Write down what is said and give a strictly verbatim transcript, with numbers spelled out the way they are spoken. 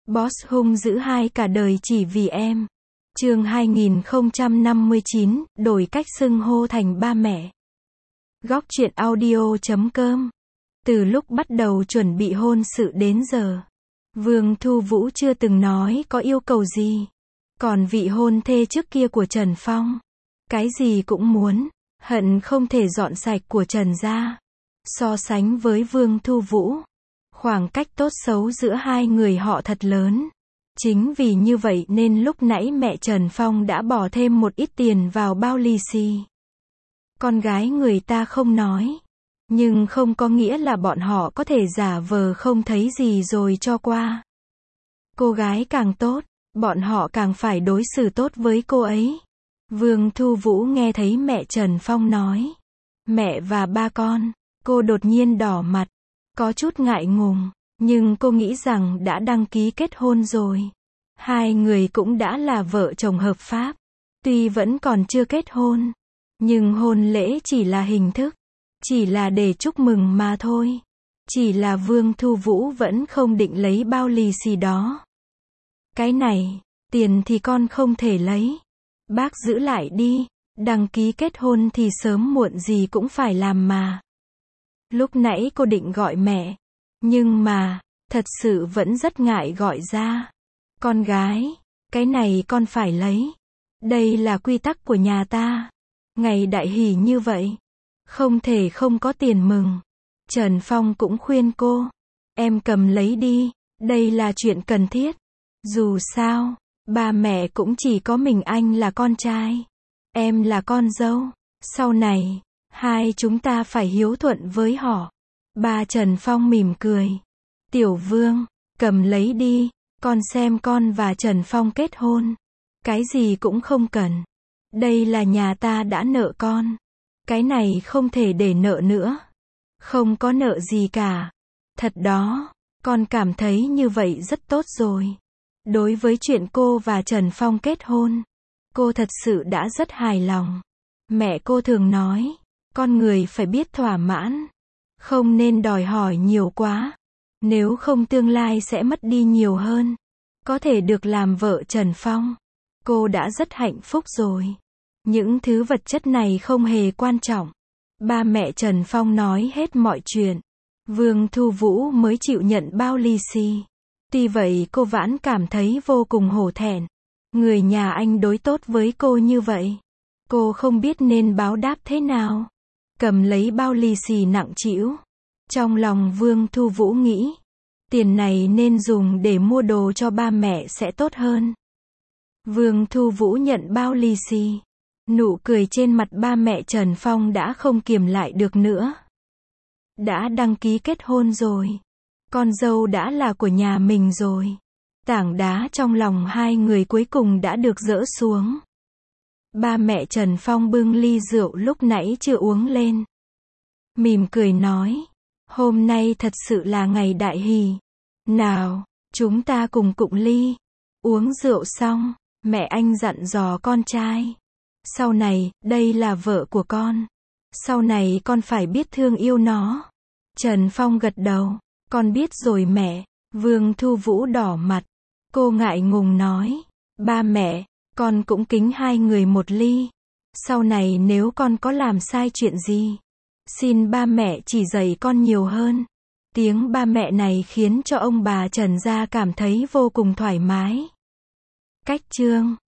Boss hung dữ hai cả đời chỉ vì em. Chương hai nghìn không trăm năm mươi chín, đổi cách xưng hô thành ba mẹ. Góc truyện audio chấm com. Từ lúc bắt đầu chuẩn bị hôn sự đến giờ, Vương Thu Vũ chưa từng nói có yêu cầu gì. Còn vị hôn thê trước kia của Trần Phong, cái gì cũng muốn, hận không thể dọn sạch của Trần gia. So sánh với Vương Thu Vũ, khoảng cách tốt xấu giữa hai người họ thật lớn. Chính vì như vậy nên lúc nãy mẹ Trần Phong đã bỏ thêm một ít tiền vào bao lì xì. Con gái người ta không nói, nhưng không có nghĩa là bọn họ có thể giả vờ không thấy gì rồi cho qua. Cô gái càng tốt, bọn họ càng phải đối xử tốt với cô ấy. Vương Thu Vũ nghe thấy mẹ Trần Phong nói mẹ và ba con, cô đột nhiên đỏ mặt, có chút ngại ngùng, nhưng cô nghĩ rằng đã đăng ký kết hôn rồi. Hai người cũng đã là vợ chồng hợp pháp. Tuy vẫn còn chưa kết hôn, nhưng hôn lễ chỉ là hình thức, chỉ là để chúc mừng mà thôi. Chỉ là Vương Thu Vũ vẫn không định lấy bao lì xì đó. Cái này, tiền thì con không thể lấy. Bác giữ lại đi, đăng ký kết hôn thì sớm muộn gì cũng phải làm mà. Lúc nãy cô định gọi mẹ, nhưng mà, thật sự vẫn rất ngại gọi ra. Con gái, cái này con phải lấy. Đây là quy tắc của nhà ta. Ngày đại hỷ như vậy, không thể không có tiền mừng. Trần Phong cũng khuyên cô, em cầm lấy đi, đây là chuyện cần thiết. Dù sao, ba mẹ cũng chỉ có mình anh là con trai, em là con dâu. Sau này, hai chúng ta phải hiếu thuận với họ. Ba Trần Phong mỉm cười. Tiểu Vương, cầm lấy đi, con xem con và Trần Phong kết hôn. Cái gì cũng không cần. Đây là nhà ta đã nợ con. Cái này không thể để nợ nữa. Không có nợ gì cả. Thật đó, con cảm thấy như vậy rất tốt rồi. Đối với chuyện cô và Trần Phong kết hôn, cô thật sự đã rất hài lòng. Mẹ cô thường nói, con người phải biết thỏa mãn, không nên đòi hỏi nhiều quá, nếu không tương lai sẽ mất đi nhiều hơn. Có thể được làm vợ Trần Phong, cô đã rất hạnh phúc rồi. Những thứ vật chất này không hề quan trọng. Ba mẹ Trần Phong nói hết mọi chuyện, Vương Thu Vũ mới chịu nhận bao lì xì. Tuy vậy cô vẫn cảm thấy vô cùng hổ thẹn. Người nhà anh đối tốt với cô như vậy, cô không biết nên báo đáp thế nào. Cầm lấy bao lì xì nặng trĩu, trong lòng Vương Thu Vũ nghĩ, tiền này nên dùng để mua đồ cho ba mẹ sẽ tốt hơn. Vương Thu Vũ nhận bao lì xì, nụ cười trên mặt ba mẹ Trần Phong đã không kiềm lại được nữa. Đã đăng ký kết hôn rồi, con dâu đã là của nhà mình rồi. Tảng đá trong lòng hai người cuối cùng đã được dỡ xuống. Ba mẹ Trần Phong bưng ly rượu lúc nãy chưa uống lên, mỉm cười nói, hôm nay thật sự là ngày đại hỷ. Nào, chúng ta cùng cụng ly. Uống rượu xong, mẹ anh dặn dò con trai, sau này, đây là vợ của con. Sau này con phải biết thương yêu nó. Trần Phong gật đầu, con biết rồi mẹ. Vương Thu Vũ đỏ mặt, cô ngại ngùng nói, ba mẹ, con cũng kính hai người một ly. Sau này nếu con có làm sai chuyện gì, xin ba mẹ chỉ dạy con nhiều hơn. Tiếng ba mẹ này khiến cho ông bà Trần gia cảm thấy vô cùng thoải mái. Cách chương